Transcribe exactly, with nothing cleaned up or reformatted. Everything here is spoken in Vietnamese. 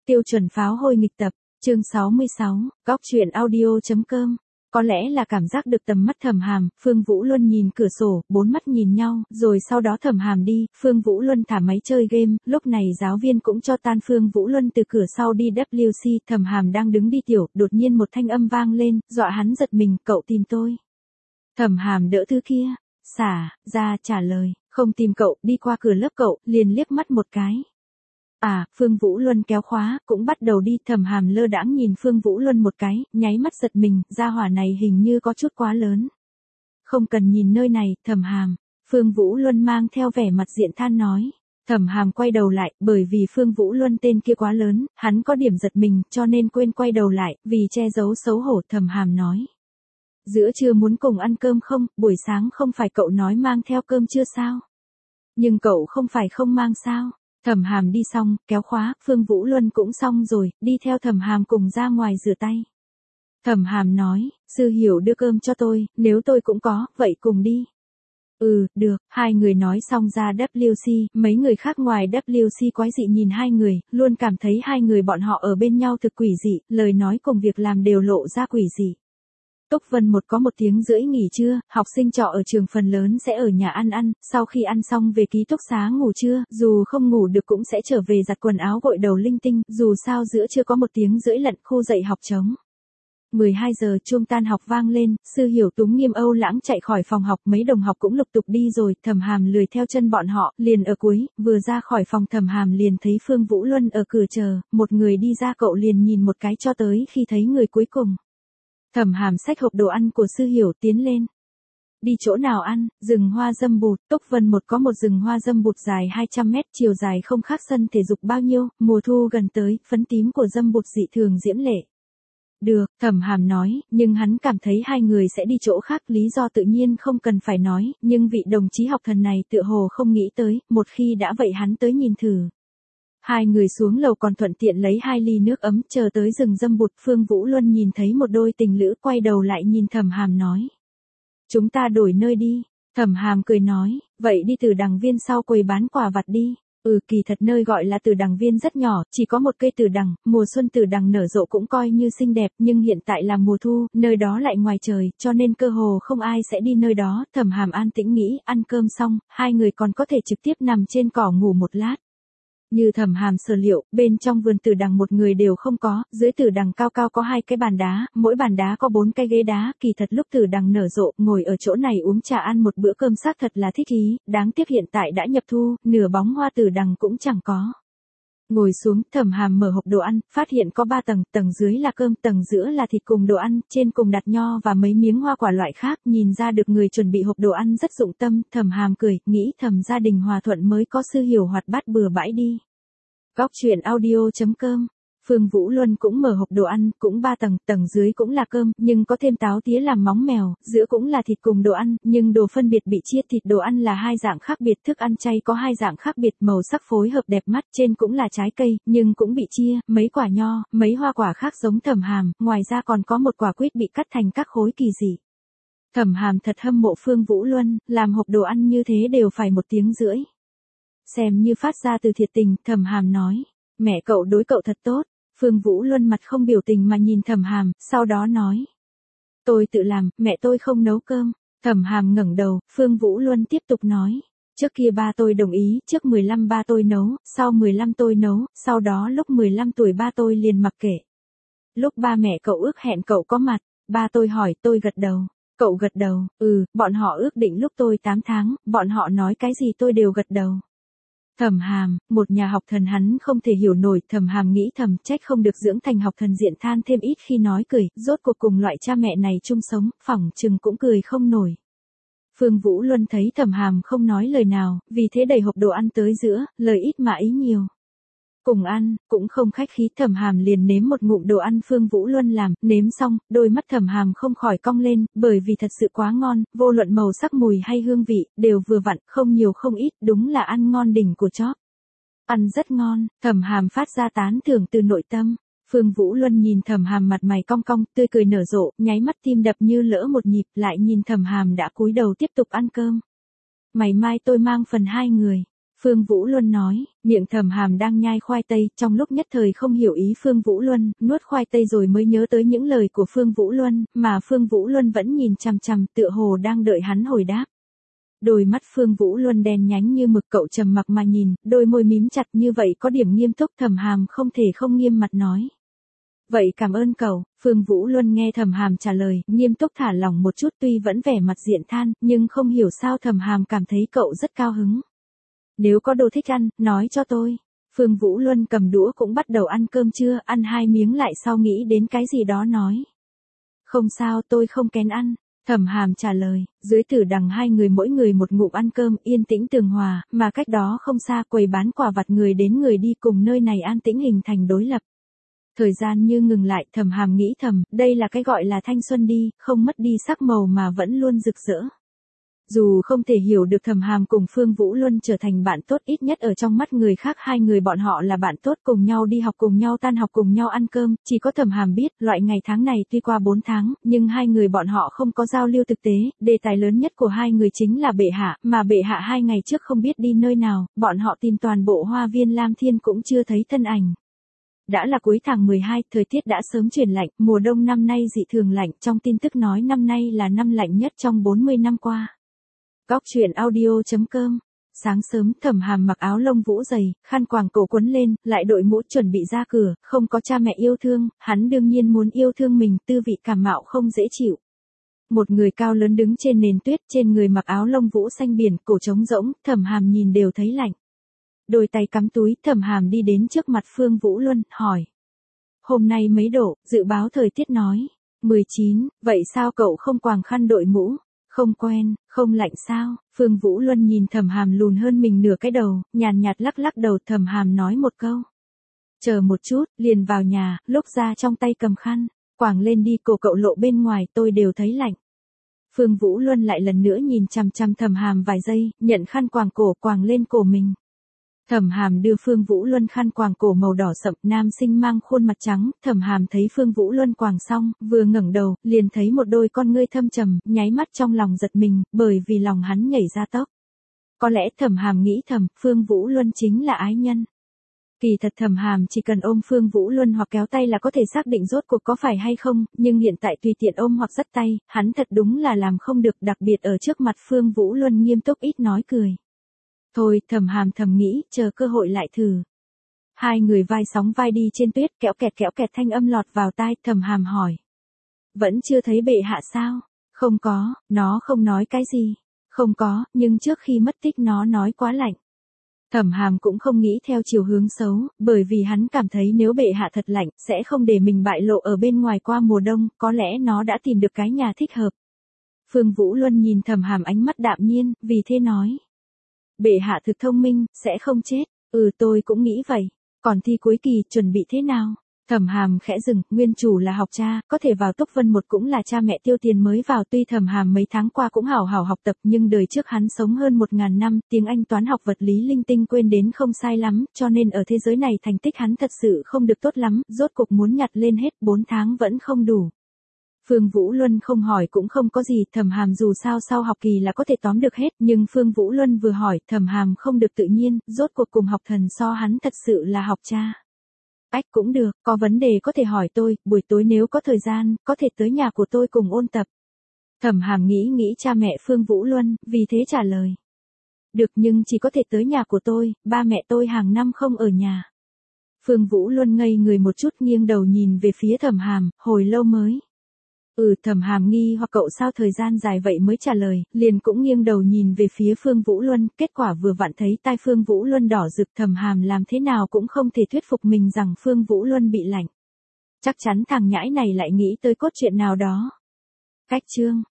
Tiêu chuẩn pháo hôi nghịch tập, chương sáu mươi sáu, góc truyện audio chấm com. Có lẽ là cảm giác được tầm mắt Thẩm Hàm, Phương Vũ Luân nhìn cửa sổ, bốn mắt nhìn nhau, rồi sau đó Thẩm Hàm đi, Phương Vũ Luân thả máy chơi game, lúc này giáo viên cũng cho tan Phương Vũ Luân từ cửa sau đi W C, Thẩm Hàm đang đứng đi tiểu, đột nhiên một thanh âm vang lên, dọa hắn giật mình, cậu tìm tôi. Thẩm Hàm đỡ thứ kia, xả, ra trả lời, không tìm cậu, đi qua cửa lớp cậu, liền liếc mắt một cái. À, Phương Vũ Luân kéo khóa, cũng bắt đầu đi, Thẩm Hàm lơ đãng nhìn Phương Vũ Luân một cái, nháy mắt giật mình, gia hỏa này hình như có chút quá lớn. Không cần nhìn nơi này, Thẩm Hàm, Phương Vũ Luân mang theo vẻ mặt diện than nói. Thẩm Hàm quay đầu lại, bởi vì Phương Vũ Luân tên kia quá lớn, hắn có điểm giật mình, cho nên quên quay đầu lại, vì che giấu xấu hổ, Thẩm Hàm nói. Giữa trưa muốn cùng ăn cơm không, buổi sáng không phải cậu nói mang theo cơm chưa sao? Nhưng cậu không phải không mang sao? Thẩm Hàm đi xong, kéo khóa, Phương Vũ Luân cũng xong rồi, đi theo Thẩm Hàm cùng ra ngoài rửa tay. Thẩm Hàm nói, sư hiểu đưa cơm cho tôi, nếu tôi cũng có, vậy cùng đi. Ừ, được, hai người nói xong ra W C, mấy người khác ngoài W C quái dị nhìn hai người, luôn cảm thấy hai người bọn họ ở bên nhau thực quỷ dị, lời nói cùng việc làm đều lộ ra quỷ dị. Túc Vân một có một tiếng rưỡi nghỉ trưa, học sinh trọ ở trường phần lớn sẽ ở nhà ăn ăn, sau khi ăn xong về ký túc xá ngủ trưa, dù không ngủ được cũng sẽ trở về giặt quần áo gội đầu linh tinh, dù sao giữa trưa có một tiếng rưỡi lận khu dạy học trống. mười hai giờ chuông tan học vang lên, sư hiểu Túm Nghiêm Âu Lãng chạy khỏi phòng học, mấy đồng học cũng lục tục đi rồi, Thẩm Hàm lười theo chân bọn họ, liền ở cuối, vừa ra khỏi phòng Thẩm Hàm liền thấy Phương Vũ Luân ở cửa chờ, một người đi ra cậu liền nhìn một cái cho tới khi thấy người cuối cùng. Thẩm Hàm xách hộp đồ ăn của sư hiểu tiến lên. Đi chỗ nào ăn? Rừng hoa dâm bụt. Túc Vân một có một rừng hoa dâm bụt dài hai trăm mét, chiều dài không khác sân thể dục bao nhiêu, mùa thu gần tới, phấn tím của dâm bụt dị thường diễm lệ. Được, Thẩm Hàm nói, nhưng hắn cảm thấy hai người sẽ đi chỗ khác, lý do tự nhiên không cần phải nói, nhưng vị đồng chí học thần này tựa hồ không nghĩ tới, một khi đã vậy hắn tới nhìn thử. Hai người xuống lầu còn thuận tiện lấy hai ly nước ấm, chờ tới rừng dâm bụt, Phương Vũ Luân nhìn thấy một đôi tình lữ quay đầu lại nhìn Thẩm Hàm nói. Chúng ta đổi nơi đi. Thẩm Hàm cười nói, vậy đi Tử Đằng Viên sau quầy bán quà vặt đi. Ừ, kỳ thật nơi gọi là Tử Đằng Viên rất nhỏ, chỉ có một cây tử đằng, mùa xuân tử đằng nở rộ cũng coi như xinh đẹp, nhưng hiện tại là mùa thu, nơi đó lại ngoài trời, cho nên cơ hồ không ai sẽ đi nơi đó. Thẩm Hàm an tĩnh nghĩ, ăn cơm xong, hai người còn có thể trực tiếp nằm trên cỏ ngủ một lát. Như Thẩm Hàm sở liệu, bên trong vườn tử đằng một người đều không có, dưới tử đằng cao cao có hai cái bàn đá, mỗi bàn đá có bốn cái ghế đá, kỳ thật lúc tử đằng nở rộ, ngồi ở chỗ này uống trà ăn một bữa cơm xác thật là thích ý, đáng tiếc hiện tại đã nhập thu, nửa bóng hoa tử đằng cũng chẳng có. Ngồi xuống, Thẩm Hàm mở hộp đồ ăn, phát hiện có ba tầng, tầng dưới là cơm, tầng giữa là thịt cùng đồ ăn, trên cùng đặt nho và mấy miếng hoa quả loại khác, nhìn ra được người chuẩn bị hộp đồ ăn rất dụng tâm, Thẩm Hàm cười, nghĩ thầm gia đình hòa thuận mới có sư hiểu hoạt bát bừa bãi đi. Góc truyện audio chấm com. Phương Vũ Luân cũng mở hộp đồ ăn, cũng ba tầng, tầng dưới cũng là cơm, nhưng có thêm táo tía làm móng mèo, giữa cũng là thịt cùng đồ ăn, nhưng đồ phân biệt bị chia, thịt đồ ăn là hai dạng khác biệt, thức ăn chay có hai dạng khác biệt, màu sắc phối hợp đẹp mắt, trên cũng là trái cây, nhưng cũng bị chia, mấy quả nho, mấy hoa quả khác giống Thẩm Hàm, ngoài ra còn có một quả quýt bị cắt thành các khối kỳ dị. Thẩm Hàm thật hâm mộ Phương Vũ Luân, làm hộp đồ ăn như thế đều phải một tiếng rưỡi. Xem như phát ra từ thiệt tình, Thẩm Hàm nói, mẹ cậu đối cậu thật tốt. Phương Vũ Luân mặt không biểu tình mà nhìn Thẩm Hàm, sau đó nói. Tôi tự làm, mẹ tôi không nấu cơm. Thẩm Hàm ngẩng đầu, Phương Vũ Luân tiếp tục nói. Trước kia ba tôi đồng ý, trước mười lăm ba tôi nấu, sau mười lăm tôi nấu, sau đó lúc mười lăm tuổi ba tôi liền mặc kệ. Lúc ba mẹ cậu ước hẹn cậu có mặt, ba tôi hỏi, tôi gật đầu. Cậu gật đầu, ừ, bọn họ ước định lúc tôi tám tháng, bọn họ nói cái gì tôi đều gật đầu. Thẩm Hàm, một nhà học thần hắn không thể hiểu nổi, Thẩm Hàm nghĩ thầm, trách không được dưỡng thành học thần diện than thêm ít khi nói cười, rốt cuộc cùng loại cha mẹ này chung sống, phỏng chừng cũng cười không nổi. Phương Vũ Luân thấy Thẩm Hàm không nói lời nào, vì thế đẩy hộp đồ ăn tới giữa, lời ít mà ý nhiều. Cùng ăn, cũng không khách khí, Thẩm Hàm liền nếm một ngụm đồ ăn Phương Vũ Luân làm, nếm xong, đôi mắt Thẩm Hàm không khỏi cong lên, bởi vì thật sự quá ngon, vô luận màu sắc mùi hay hương vị, đều vừa vặn, không nhiều không ít, đúng là ăn ngon đỉnh của chóp. Ăn rất ngon, Thẩm Hàm phát ra tán thưởng từ nội tâm. Phương Vũ Luân nhìn Thẩm Hàm mặt mày cong cong, tươi cười nở rộ, nháy mắt tim đập như lỡ một nhịp, lại nhìn Thẩm Hàm đã cúi đầu tiếp tục ăn cơm. Ngày mai tôi mang phần hai người. Phương Vũ Luân nói, miệng Thẩm Hàm đang nhai khoai tây, trong lúc nhất thời không hiểu ý Phương Vũ Luân, nuốt khoai tây rồi mới nhớ tới những lời của Phương Vũ Luân, mà Phương Vũ Luân vẫn nhìn chằm chằm, tựa hồ đang đợi hắn hồi đáp. Đôi mắt Phương Vũ Luân đen nhánh như mực, cậu trầm mặc mà nhìn, đôi môi mím chặt như vậy có điểm nghiêm túc. Thẩm Hàm không thể không nghiêm mặt nói. Vậy cảm ơn cậu. Phương Vũ Luân nghe Thẩm Hàm trả lời, nghiêm túc thả lỏng một chút, tuy vẫn vẻ mặt diện than, nhưng không hiểu sao Thẩm Hàm cảm thấy cậu rất cao hứng. Nếu có đồ thích ăn, nói cho tôi. Phương Vũ Luân cầm đũa cũng bắt đầu ăn cơm trưa, ăn hai miếng lại sau nghĩ đến cái gì đó nói. Không sao, tôi không kén ăn. Thẩm Hàm trả lời, dưới tử đằng hai người mỗi người một ngụm ăn cơm, yên tĩnh tường hòa, mà cách đó không xa quầy bán quà vặt người đến người đi cùng nơi này an tĩnh hình thành đối lập. Thời gian như ngừng lại, Thẩm Hàm nghĩ thầm, đây là cái gọi là thanh xuân đi, không mất đi sắc màu mà vẫn luôn rực rỡ. Dù không thể hiểu được Thẩm Hàm cùng Phương Vũ Luân trở thành bạn tốt, ít nhất ở trong mắt người khác hai người bọn họ là bạn tốt, cùng nhau đi học, cùng nhau tan học, cùng nhau ăn cơm, chỉ có Thẩm Hàm biết, loại ngày tháng này tuy qua bốn tháng, nhưng hai người bọn họ không có giao lưu thực tế, đề tài lớn nhất của hai người chính là bệ hạ, mà bệ hạ hai ngày trước không biết đi nơi nào, bọn họ tìm toàn bộ hoa viên Lam Thiên cũng chưa thấy thân ảnh. Đã là cuối tháng mười hai, thời tiết đã sớm chuyển lạnh, mùa đông năm nay dị thường lạnh, trong tin tức nói năm nay là năm lạnh nhất trong bốn mươi năm qua. Góc truyện audio chấm com. Sáng sớm, Thẩm Hàm mặc áo lông vũ dày, khăn quàng cổ quấn lên, lại đội mũ chuẩn bị ra cửa, không có cha mẹ yêu thương, hắn đương nhiên muốn yêu thương mình, tư vị cảm mạo không dễ chịu. Một người cao lớn đứng trên nền tuyết, trên người mặc áo lông vũ xanh biển, cổ trống rỗng, Thẩm Hàm nhìn đều thấy lạnh. Đôi tay cắm túi, Thẩm Hàm đi đến trước mặt Phương Vũ Luân, hỏi. Hôm nay mấy độ, dự báo thời tiết nói. mười chín, vậy sao cậu không quàng khăn đội mũ? Không quen, không lạnh sao? Phương Vũ Luân nhìn Thẩm Hàm lùn hơn mình nửa cái đầu, nhàn nhạt lắc lắc đầu. Thẩm Hàm nói một câu. Chờ một chút, liền vào nhà, lúc ra trong tay cầm khăn, quàng lên đi, cổ cậu lộ bên ngoài, tôi đều thấy lạnh. Phương Vũ Luân lại lần nữa nhìn chằm chằm Thẩm Hàm vài giây, nhận khăn quàng cổ quàng lên cổ mình. Thẩm Hàm đưa Phương Vũ Luân khăn quàng cổ màu đỏ sậm, nam sinh mang khuôn mặt trắng, Thẩm Hàm thấy Phương Vũ Luân quàng xong, vừa ngẩng đầu, liền thấy một đôi con ngươi thâm trầm, nháy mắt trong lòng giật mình, bởi vì lòng hắn nhảy ra tốc. Có lẽ Thẩm Hàm nghĩ thầm, Phương Vũ Luân chính là ái nhân. Kỳ thật Thẩm Hàm chỉ cần ôm Phương Vũ Luân hoặc kéo tay là có thể xác định rốt cuộc có phải hay không, nhưng hiện tại tùy tiện ôm hoặc dắt tay, hắn thật đúng là làm không được, đặc biệt ở trước mặt Phương Vũ Luân nghiêm túc ít nói cười. Thôi, Thẩm Hàm thầm nghĩ, chờ cơ hội lại thử. Hai người vai sóng vai đi trên tuyết, kẽo kẹt kẽo kẹt thanh âm lọt vào tai, Thẩm Hàm hỏi. Vẫn chưa thấy bệ hạ sao? Không có, nó không nói cái gì. Không có, nhưng trước khi mất tích nó nói quá lạnh. Thẩm Hàm cũng không nghĩ theo chiều hướng xấu, bởi vì hắn cảm thấy nếu bệ hạ thật lạnh, sẽ không để mình bại lộ ở bên ngoài qua mùa đông, có lẽ nó đã tìm được cái nhà thích hợp. Phương Vũ Luân nhìn Thẩm Hàm ánh mắt đạm nhiên, vì thế nói. Bệ hạ thực thông minh, sẽ không chết. Ừ, tôi cũng nghĩ vậy. Còn thi cuối kỳ, chuẩn bị thế nào? Thẩm Hàm khẽ dừng, nguyên chủ là học cha, có thể vào Túc Vân một cũng là cha mẹ tiêu tiền mới vào, tuy Thẩm Hàm mấy tháng qua cũng hảo hảo học tập, nhưng đời trước hắn sống hơn một ngàn năm, tiếng Anh toán học vật lý linh tinh quên đến không sai lắm, cho nên ở thế giới này thành tích hắn thật sự không được tốt lắm, rốt cuộc muốn nhặt lên hết, bốn tháng vẫn không đủ. Phương Vũ Luân không hỏi cũng không có gì, Thẩm Hàm dù sao sau học kỳ là có thể tóm được hết, nhưng Phương Vũ Luân vừa hỏi, Thẩm Hàm không được tự nhiên, rốt cuộc cùng học thần so hắn thật sự là học cha. Ách cũng được, có vấn đề có thể hỏi tôi, buổi tối nếu có thời gian, có thể tới nhà của tôi cùng ôn tập. Thẩm Hàm nghĩ nghĩ cha mẹ Phương Vũ Luân, vì thế trả lời. Được, nhưng chỉ có thể tới nhà của tôi, ba mẹ tôi hàng năm không ở nhà. Phương Vũ Luân ngây người một chút, nghiêng đầu nhìn về phía Thẩm Hàm, hồi lâu mới. Ừ, Thẩm Hàm nghi hoặc cậu sao thời gian dài vậy mới trả lời, liền cũng nghiêng đầu nhìn về phía Phương Vũ Luân, kết quả vừa vặn thấy tai Phương Vũ Luân đỏ rực, Thẩm Hàm làm thế nào cũng không thể thuyết phục mình rằng Phương Vũ Luân bị lạnh. Chắc chắn thằng nhãi này lại nghĩ tới cốt truyện nào đó. Cách chương